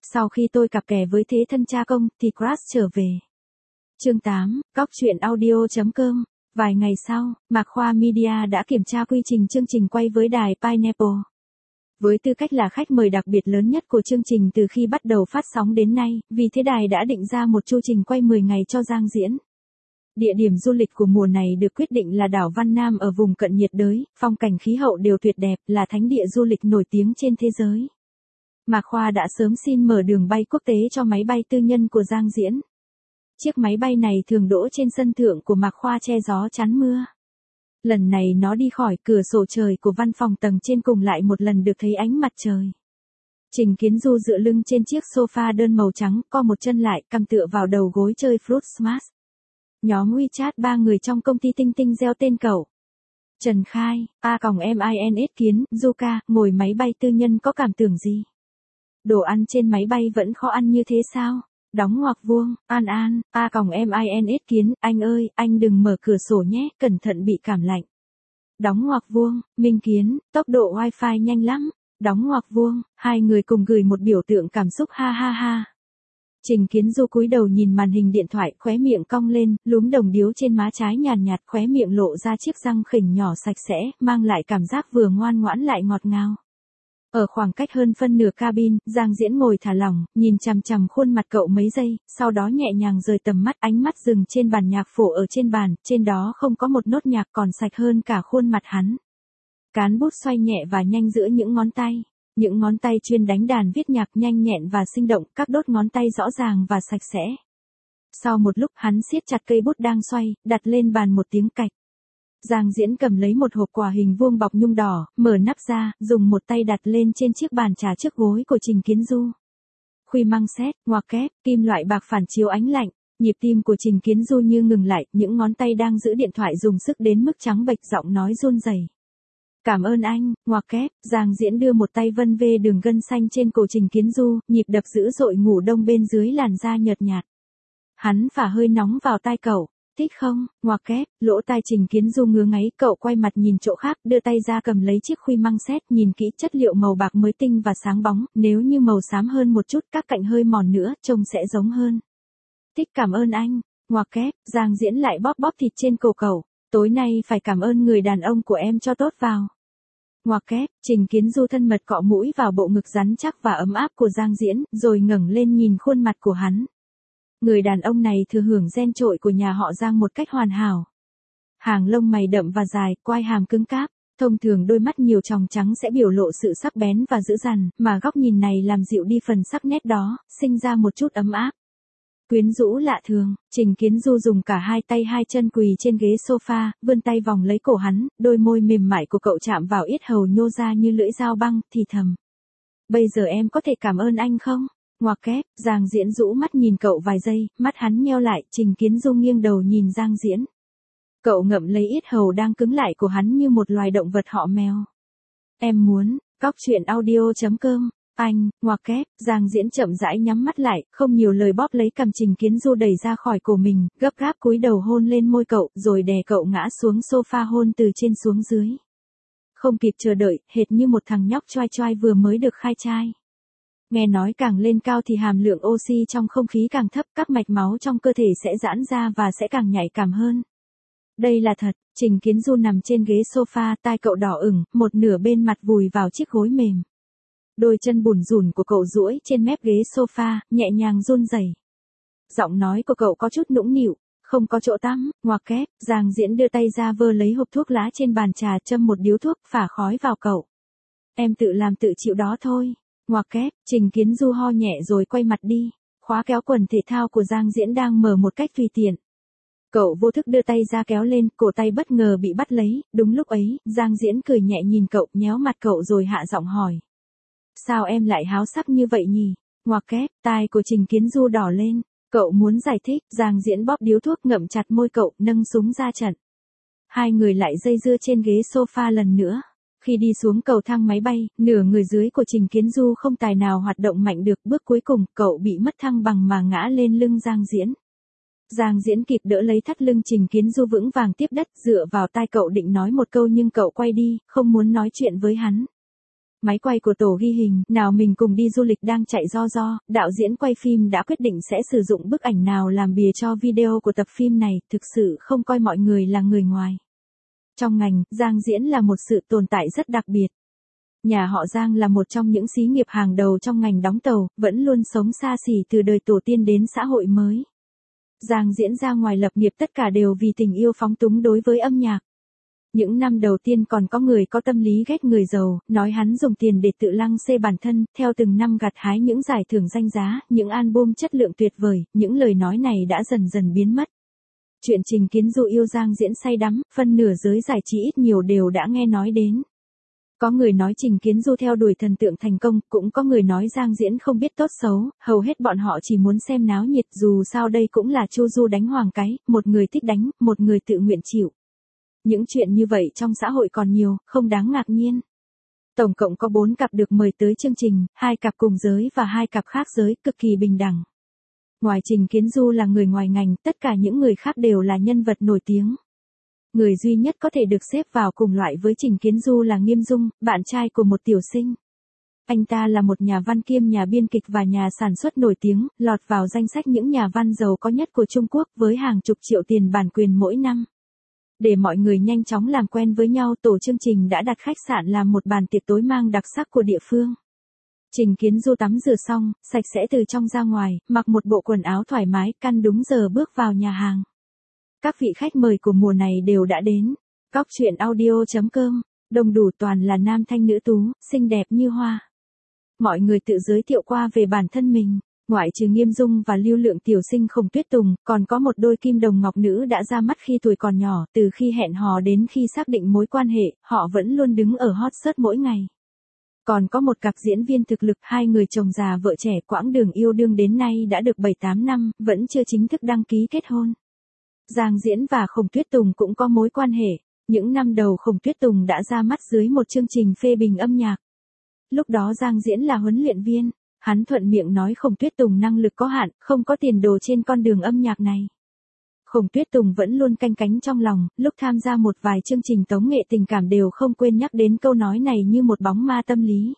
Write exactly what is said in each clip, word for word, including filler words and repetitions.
Sau khi tôi cặp kè với thế thân cha công, thì Crash trở về. Chương tám, Cóc truyện audio.com. Vài ngày sau, Mạc Khoa Media đã kiểm tra quy trình chương trình quay với đài Pineapple. Với tư cách là khách mời đặc biệt lớn nhất của chương trình từ khi bắt đầu phát sóng đến nay, vì thế đài đã định ra một chu trình quay mười ngày cho Giang Diễn. Địa điểm du lịch của mùa này được quyết định là đảo Văn Nam ở vùng cận nhiệt đới, phong cảnh khí hậu đều tuyệt đẹp, là thánh địa du lịch nổi tiếng trên thế giới. Mạc Khoa đã sớm xin mở đường bay quốc tế cho máy bay tư nhân của Giang Diễn. Chiếc máy bay này thường đỗ trên sân thượng của Mạc Khoa che gió chắn mưa. Lần này nó đi khỏi cửa sổ trời của văn phòng tầng trên cùng lại một lần được thấy ánh mặt trời. Trình Kiến Du dựa lưng trên chiếc sofa đơn màu trắng, co một chân lại, cằm tựa vào đầu gối chơi Fruit Smash. Nhóm WeChat ba người trong công ty Tinh Tinh gieo tên cậu. Trần Khai, A còng em i en ét Kiến, Zuka, ngồi máy bay tư nhân có cảm tưởng gì? Đồ ăn trên máy bay vẫn khó ăn như thế sao? Đóng ngoặc vuông, An An, A còng em i en ét Kiến, anh ơi, anh đừng mở cửa sổ nhé, cẩn thận bị cảm lạnh. Đóng ngoặc vuông, Minh Kiến, tốc độ wifi nhanh lắm. Đóng ngoặc vuông, hai người cùng gửi một biểu tượng cảm xúc ha ha ha. Trình Kiến Du cúi đầu nhìn màn hình điện thoại, khóe miệng cong lên, lúm đồng điếu trên má trái nhàn nhạt, khóe miệng lộ ra chiếc răng khỉnh nhỏ sạch sẽ, mang lại cảm giác vừa ngoan ngoãn lại ngọt ngào. Ở khoảng cách hơn phân nửa cabin, Giang Diễn ngồi thả lỏng, nhìn chằm chằm khuôn mặt cậu mấy giây, sau đó nhẹ nhàng rời tầm mắt, ánh mắt dừng trên bàn nhạc phổ ở trên bàn, trên đó không có một nốt nhạc còn sạch hơn cả khuôn mặt hắn. Cán bút xoay nhẹ và nhanh giữa những ngón tay. Những ngón tay chuyên đánh đàn viết nhạc nhanh nhẹn và sinh động, các đốt ngón tay rõ ràng và sạch sẽ. Sau một lúc hắn siết chặt cây bút đang xoay, đặt lên bàn một tiếng cạch. Giang Diễn cầm lấy một hộp quà hình vuông bọc nhung đỏ, mở nắp ra, dùng một tay đặt lên trên chiếc bàn trà trước gối của Trình Kiến Du. Khuy măng xét, ngoặc kép, kim loại bạc phản chiếu ánh lạnh. Nhịp tim của Trình Kiến Du như ngừng lại, những ngón tay đang giữ điện thoại dùng sức đến mức trắng bệch, giọng nói run rẩy. Cảm ơn anh, ngoặc kép, Giang Diễn đưa một tay vân về đường gân xanh trên cổ Trình Kiến Du, nhịp đập dữ dội ngủ đông bên dưới làn da nhợt nhạt. Hắn phả hơi nóng vào tai cậu, thích không, ngoặc kép, lỗ tai Trình Kiến Du ngứa ngáy, cậu quay mặt nhìn chỗ khác, đưa tay ra cầm lấy chiếc khuy măng xét, nhìn kỹ chất liệu màu bạc mới tinh và sáng bóng, nếu như màu xám hơn một chút, các cạnh hơi mòn nữa, trông sẽ giống hơn. Thích cảm ơn anh, ngoặc kép, Giang Diễn lại bóp bóp thịt trên cổ cậu, tối nay phải cảm ơn người đàn ông của em cho tốt vào. Ngoặc kép, Trình Kiến Du thân mật cọ mũi vào bộ ngực rắn chắc và ấm áp của Giang Diễn, rồi ngẩng lên nhìn khuôn mặt của hắn. Người đàn ông này thừa hưởng gen trội của nhà họ Giang một cách hoàn hảo. Hàng lông mày đậm và dài, quai hàm cứng cáp, thông thường đôi mắt nhiều tròng trắng sẽ biểu lộ sự sắc bén và dữ dằn, mà góc nhìn này làm dịu đi phần sắc nét đó, sinh ra một chút ấm áp. Quyến rũ lạ thường, Trình Kiến Du dùng cả hai tay hai chân quỳ trên ghế sofa, vươn tay vòng lấy cổ hắn, đôi môi mềm mại của cậu chạm vào yết hầu nhô ra như lưỡi dao băng, thì thầm. Bây giờ em có thể cảm ơn anh không? Ngoặc kép, Giang Diễn rũ mắt nhìn cậu vài giây, mắt hắn nheo lại, Trình Kiến Du nghiêng đầu nhìn Giang Diễn. Cậu ngậm lấy yết hầu đang cứng lại của hắn như một loài động vật họ mèo. Em muốn, cóc truyện audio.com. Anh, ngoặc kép, Giang Diễn chậm rãi nhắm mắt lại, không nhiều lời bóp lấy cằm Trình Kiến Du đẩy ra khỏi cổ mình, gấp gáp cúi đầu hôn lên môi cậu, rồi đè cậu ngã xuống sofa hôn từ trên xuống dưới. Không kịp chờ đợi, hệt như một thằng nhóc choai choai vừa mới được khai trai. Nghe nói càng lên cao thì hàm lượng oxy trong không khí càng thấp, các mạch máu trong cơ thể sẽ giãn ra và sẽ càng nhạy cảm hơn. Đây là thật, Trình Kiến Du nằm trên ghế sofa, tai cậu đỏ ửng, một nửa bên mặt vùi vào chiếc gối mềm. Đôi chân bủn rủn của cậu duỗi trên mép ghế sofa, nhẹ nhàng run rẩy. Giọng nói của cậu có chút nũng nịu, không có chỗ tắm, ngoặc kép, Giang Diễn đưa tay ra vơ lấy hộp thuốc lá trên bàn trà, châm một điếu thuốc, phả khói vào cậu. Em tự làm tự chịu đó thôi, ngoặc kép, Trình Kiến Du ho nhẹ rồi quay mặt đi, khóa kéo quần thể thao của Giang Diễn đang mở một cách tùy tiện. Cậu vô thức đưa tay ra kéo lên, cổ tay bất ngờ bị bắt lấy, đúng lúc ấy, Giang Diễn cười nhẹ nhìn cậu, nhéo mặt cậu rồi hạ giọng hỏi. Sao em lại háo sắc như vậy nhỉ? Ngoặc kép, tai của Trình Kiến Du đỏ lên, cậu muốn giải thích, Giang Diễn bóp điếu thuốc ngậm chặt môi cậu, nâng súng ra trận. Hai người lại dây dưa trên ghế sofa lần nữa. Khi đi xuống cầu thang máy bay, nửa người dưới của Trình Kiến Du không tài nào hoạt động mạnh được, bước cuối cùng, cậu bị mất thăng bằng mà ngã lên lưng Giang Diễn. Giang Diễn kịp đỡ lấy thắt lưng Trình Kiến Du vững vàng tiếp đất, dựa vào tai cậu định nói một câu nhưng cậu quay đi, không muốn nói chuyện với hắn. Máy quay của tổ ghi hình, nào mình cùng đi du lịch đang chạy ro ro, đạo diễn quay phim đã quyết định sẽ sử dụng bức ảnh nào làm bìa cho video của tập phim này, thực sự không coi mọi người là người ngoài. Trong ngành, Giang Diễn là một sự tồn tại rất đặc biệt. Nhà họ Giang là một trong những xí nghiệp hàng đầu trong ngành đóng tàu, vẫn luôn sống xa xỉ từ đời tổ tiên đến xã hội mới. Giang Diễn ra ngoài lập nghiệp tất cả đều vì tình yêu phóng túng đối với âm nhạc. Những năm đầu tiên còn có người có tâm lý ghét người giàu, nói hắn dùng tiền để tự lăng xê bản thân, theo từng năm gặt hái những giải thưởng danh giá, những album chất lượng tuyệt vời, những lời nói này đã dần dần biến mất. Chuyện Trình Kiến Du yêu Giang Diễn say đắm, phân nửa giới giải trí ít nhiều đều đã nghe nói đến. Có người nói Trình Kiến Du theo đuổi thần tượng thành công, cũng có người nói Giang Diễn không biết tốt xấu, hầu hết bọn họ chỉ muốn xem náo nhiệt, dù sao đây cũng là Chu Du đánh hoàng cái, một người thích đánh, một người tự nguyện chịu. Những chuyện như vậy trong xã hội còn nhiều, không đáng ngạc nhiên. Tổng cộng có bốn cặp được mời tới chương trình, hai cặp cùng giới và hai cặp khác giới, cực kỳ bình đẳng. Ngoài Trình Kiến Du là người ngoài ngành, tất cả những người khác đều là nhân vật nổi tiếng. Người duy nhất có thể được xếp vào cùng loại với Trình Kiến Du là Nghiêm Dung, bạn trai của một tiểu sinh. Anh ta là một nhà văn kiêm nhà biên kịch và nhà sản xuất nổi tiếng, lọt vào danh sách những nhà văn giàu có nhất của Trung Quốc với hàng chục triệu tiền bản quyền mỗi năm. Để mọi người nhanh chóng làm quen với nhau, tổ chương trình đã đặt khách sạn làm một bàn tiệc tối mang đặc sắc của địa phương. Trình Kiến Du tắm rửa xong, sạch sẽ từ trong ra ngoài, mặc một bộ quần áo thoải mái, căn đúng giờ bước vào nhà hàng. Các vị khách mời của mùa này đều đã đến. Cóc truyện audio chấm com, đông đủ toàn là nam thanh nữ tú, xinh đẹp như hoa. Mọi người tự giới thiệu qua về bản thân mình. Ngoại trừ Nghiêm Dung và lưu lượng tiểu sinh Khổng Tuyết Tùng, còn có một đôi kim đồng ngọc nữ đã ra mắt khi tuổi còn nhỏ, từ khi hẹn hò đến khi xác định mối quan hệ, họ vẫn luôn đứng ở hot search mỗi ngày. Còn có một cặp diễn viên thực lực, hai người chồng già vợ trẻ, quãng đường yêu đương đến nay đã được bảy tám năm, vẫn chưa chính thức đăng ký kết hôn. Giang Diễn và Khổng Tuyết Tùng cũng có mối quan hệ. Những năm đầu Khổng Tuyết Tùng đã ra mắt dưới một chương trình phê bình âm nhạc. Lúc đó Giang Diễn là huấn luyện viên. Hắn thuận miệng nói Khổng Tuyết Tùng năng lực có hạn, không có tiền đồ trên con đường âm nhạc này. Khổng Tuyết Tùng vẫn luôn canh cánh trong lòng, lúc tham gia một vài chương trình tống nghệ tình cảm đều không quên nhắc đến câu nói này như một bóng ma tâm lý.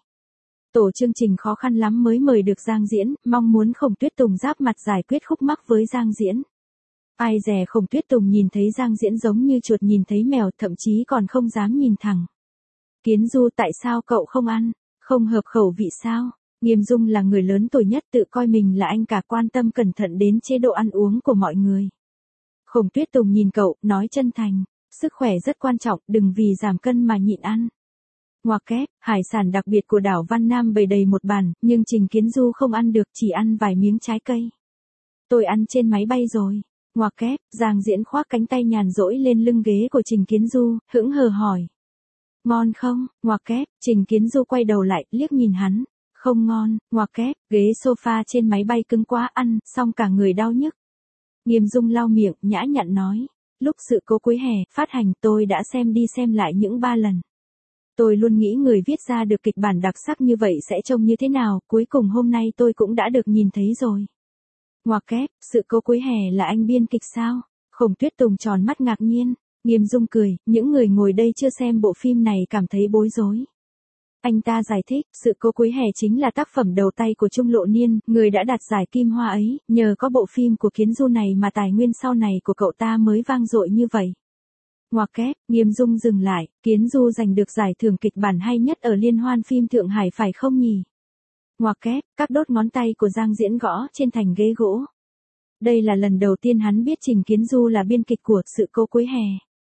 Tổ chương trình khó khăn lắm mới mời được Giang Diễn, mong muốn Khổng Tuyết Tùng giáp mặt giải quyết khúc mắc với Giang Diễn. Ai dè Khổng Tuyết Tùng nhìn thấy Giang Diễn giống như chuột nhìn thấy mèo, thậm chí còn không dám nhìn thẳng. Kiến Du, tại sao cậu không ăn? Không hợp khẩu vị sao? Nghiêm Dung là người lớn tuổi nhất, tự coi mình là anh cả, quan tâm cẩn thận đến chế độ ăn uống của mọi người. Khổng Tuyết Tùng nhìn cậu, nói chân thành, sức khỏe rất quan trọng, đừng vì giảm cân mà nhịn ăn. Ngoặc kép, hải sản đặc biệt của đảo Văn Nam bày đầy một bàn, nhưng Trình Kiến Du không ăn được, chỉ ăn vài miếng trái cây. Tôi ăn trên máy bay rồi. Ngoặc kép, Giang Diễn khoác cánh tay nhàn rỗi lên lưng ghế của Trình Kiến Du, hững hờ hỏi. Ngon không? Ngoặc kép, Trình Kiến Du quay đầu lại, liếc nhìn hắn. Không ngon, ngoặc kép, ghế sofa trên máy bay cứng quá, ăn, xong cả người đau nhức. Nghiêm Dung lau miệng, nhã nhặn nói. Lúc sự cố cuối hè, phát hành, tôi đã xem đi xem lại những ba lần. Tôi luôn nghĩ người viết ra được kịch bản đặc sắc như vậy sẽ trông như thế nào, cuối cùng hôm nay tôi cũng đã được nhìn thấy rồi. Ngoặc kép, sự cố cuối hè là anh biên kịch sao? Khổng Tuyết Tùng tròn mắt ngạc nhiên. Nghiêm Dung cười, những người ngồi đây chưa xem bộ phim này cảm thấy bối rối. Anh ta giải thích, sự cố cuối hè chính là tác phẩm đầu tay của Trung Lộ Niên, người đã đạt giải Kim Hoa ấy, nhờ có bộ phim của Kiến Du này mà tài nguyên sau này của cậu ta mới vang dội như vậy. Ngoặc kép, Nghiêm Dung dừng lại, Kiến Du giành được giải thưởng kịch bản hay nhất ở Liên hoan phim Thượng Hải phải không nhỉ? Ngoặc kép, các đốt ngón tay của Giang Diễn gõ trên thành ghế gỗ. Đây là lần đầu tiên hắn biết Trình Kiến Du là biên kịch của sự cố cuối hè.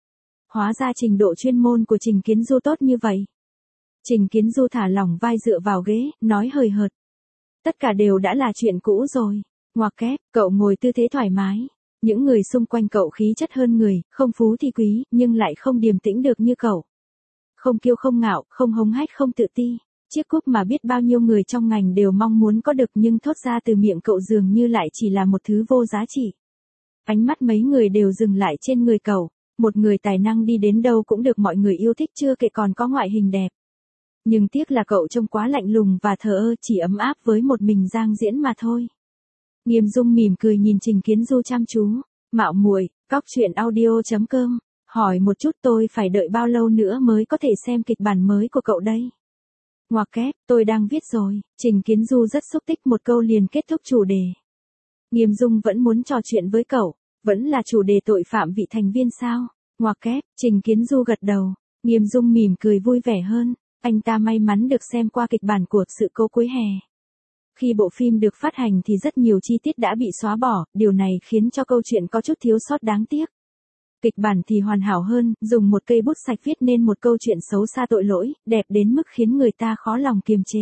Hóa ra trình độ chuyên môn của Trình Kiến Du tốt như vậy. Trình Kiến Du thả lỏng vai dựa vào ghế, nói hời hợt. Tất cả đều đã là chuyện cũ rồi. Ngoặc kép, cậu ngồi tư thế thoải mái. Những người xung quanh cậu khí chất hơn người, không phú thì quý, nhưng lại không điềm tĩnh được như cậu. Không kiêu không ngạo, không hống hách không tự ti. Chiếc cúp mà biết bao nhiêu người trong ngành đều mong muốn có được nhưng thốt ra từ miệng cậu dường như lại chỉ là một thứ vô giá trị. Ánh mắt mấy người đều dừng lại trên người cậu. Một người tài năng đi đến đâu cũng được mọi người yêu thích, chưa kể còn có ngoại hình đẹp. Nhưng tiếc là cậu trông quá lạnh lùng và thờ ơ, chỉ ấm áp với một mình Giang Diễn mà thôi. Nghiêm Dung mỉm cười nhìn Trình Kiến Du chăm chú. Mạo muội, cóc truyện audio chấm com, hỏi một chút tôi phải đợi bao lâu nữa mới có thể xem kịch bản mới của cậu đây? Ngoặc kép, tôi đang viết rồi. Trình Kiến Du rất xúc tích, một câu liền kết thúc chủ đề. Nghiêm Dung vẫn muốn trò chuyện với cậu, vẫn là chủ đề tội phạm vị thành viên sao? Ngoặc kép, Trình Kiến Du gật đầu. Nghiêm Dung mỉm cười vui vẻ hơn, anh ta may mắn được xem qua kịch bản của Sự Cố Cuối Hè. Khi bộ phim được phát hành thì rất nhiều chi tiết đã bị xóa bỏ, điều này khiến cho câu chuyện có chút thiếu sót đáng tiếc. Kịch bản thì hoàn hảo hơn, dùng một cây bút sạch viết nên một câu chuyện xấu xa tội lỗi, đẹp đến mức khiến người ta khó lòng kiềm chế.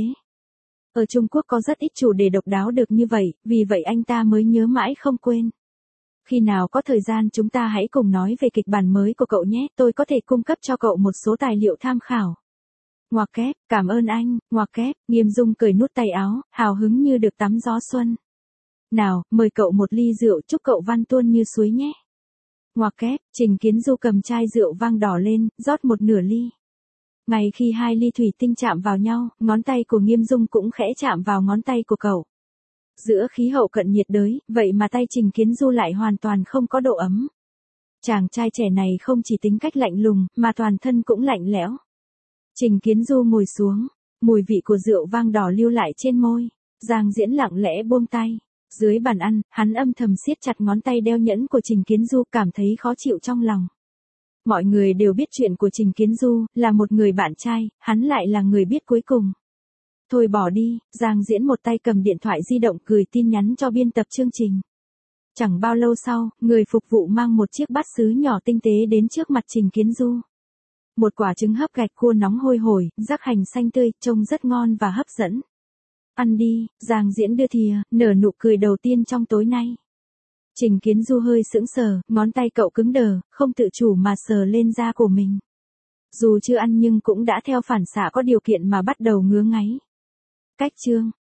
Ở Trung Quốc có rất ít chủ đề độc đáo được như vậy, vì vậy anh ta mới nhớ mãi không quên. Khi nào có thời gian chúng ta hãy cùng nói về kịch bản mới của cậu nhé, tôi có thể cung cấp cho cậu một số tài liệu tham khảo. Ngoặc kép, cảm ơn anh. Ngoặc kép, Nghiêm Dung cởi nút tay áo, hào hứng như được tắm gió xuân. Nào, mời cậu một ly rượu, chúc cậu văn tuôn như suối nhé. Ngoặc kép, Trình Kiến Du cầm chai rượu vang đỏ lên, rót một nửa ly. Ngay khi hai ly thủy tinh chạm vào nhau, ngón tay của Nghiêm Dung cũng khẽ chạm vào ngón tay của cậu. Giữa khí hậu cận nhiệt đới, vậy mà tay Trình Kiến Du lại hoàn toàn không có độ ấm. Chàng trai trẻ này không chỉ tính cách lạnh lùng, mà toàn thân cũng lạnh lẽo. Trình Kiến Du ngồi xuống, mùi vị của rượu vang đỏ lưu lại trên môi. Giang Diễn lặng lẽ buông tay. Dưới bàn ăn, hắn âm thầm siết chặt ngón tay đeo nhẫn của Trình Kiến Du, cảm thấy khó chịu trong lòng. Mọi người đều biết chuyện của Trình Kiến Du, là một người bạn trai, hắn lại là người biết cuối cùng. Thôi bỏ đi, Giang Diễn một tay cầm điện thoại di động gửi tin nhắn cho biên tập chương trình. Chẳng bao lâu sau, người phục vụ mang một chiếc bát sứ nhỏ tinh tế đến trước mặt Trình Kiến Du. Một quả trứng hấp gạch cua nóng hôi hổi, rắc hành xanh tươi, trông rất ngon và hấp dẫn. Ăn đi, Giang Diễn đưa thìa, nở nụ cười đầu tiên trong tối nay. Trình Kiến Du hơi sững sờ, ngón tay cậu cứng đờ, không tự chủ mà sờ lên da của mình. Dù chưa ăn nhưng cũng đã theo phản xạ có điều kiện mà bắt đầu ngứa ngáy. Cách chương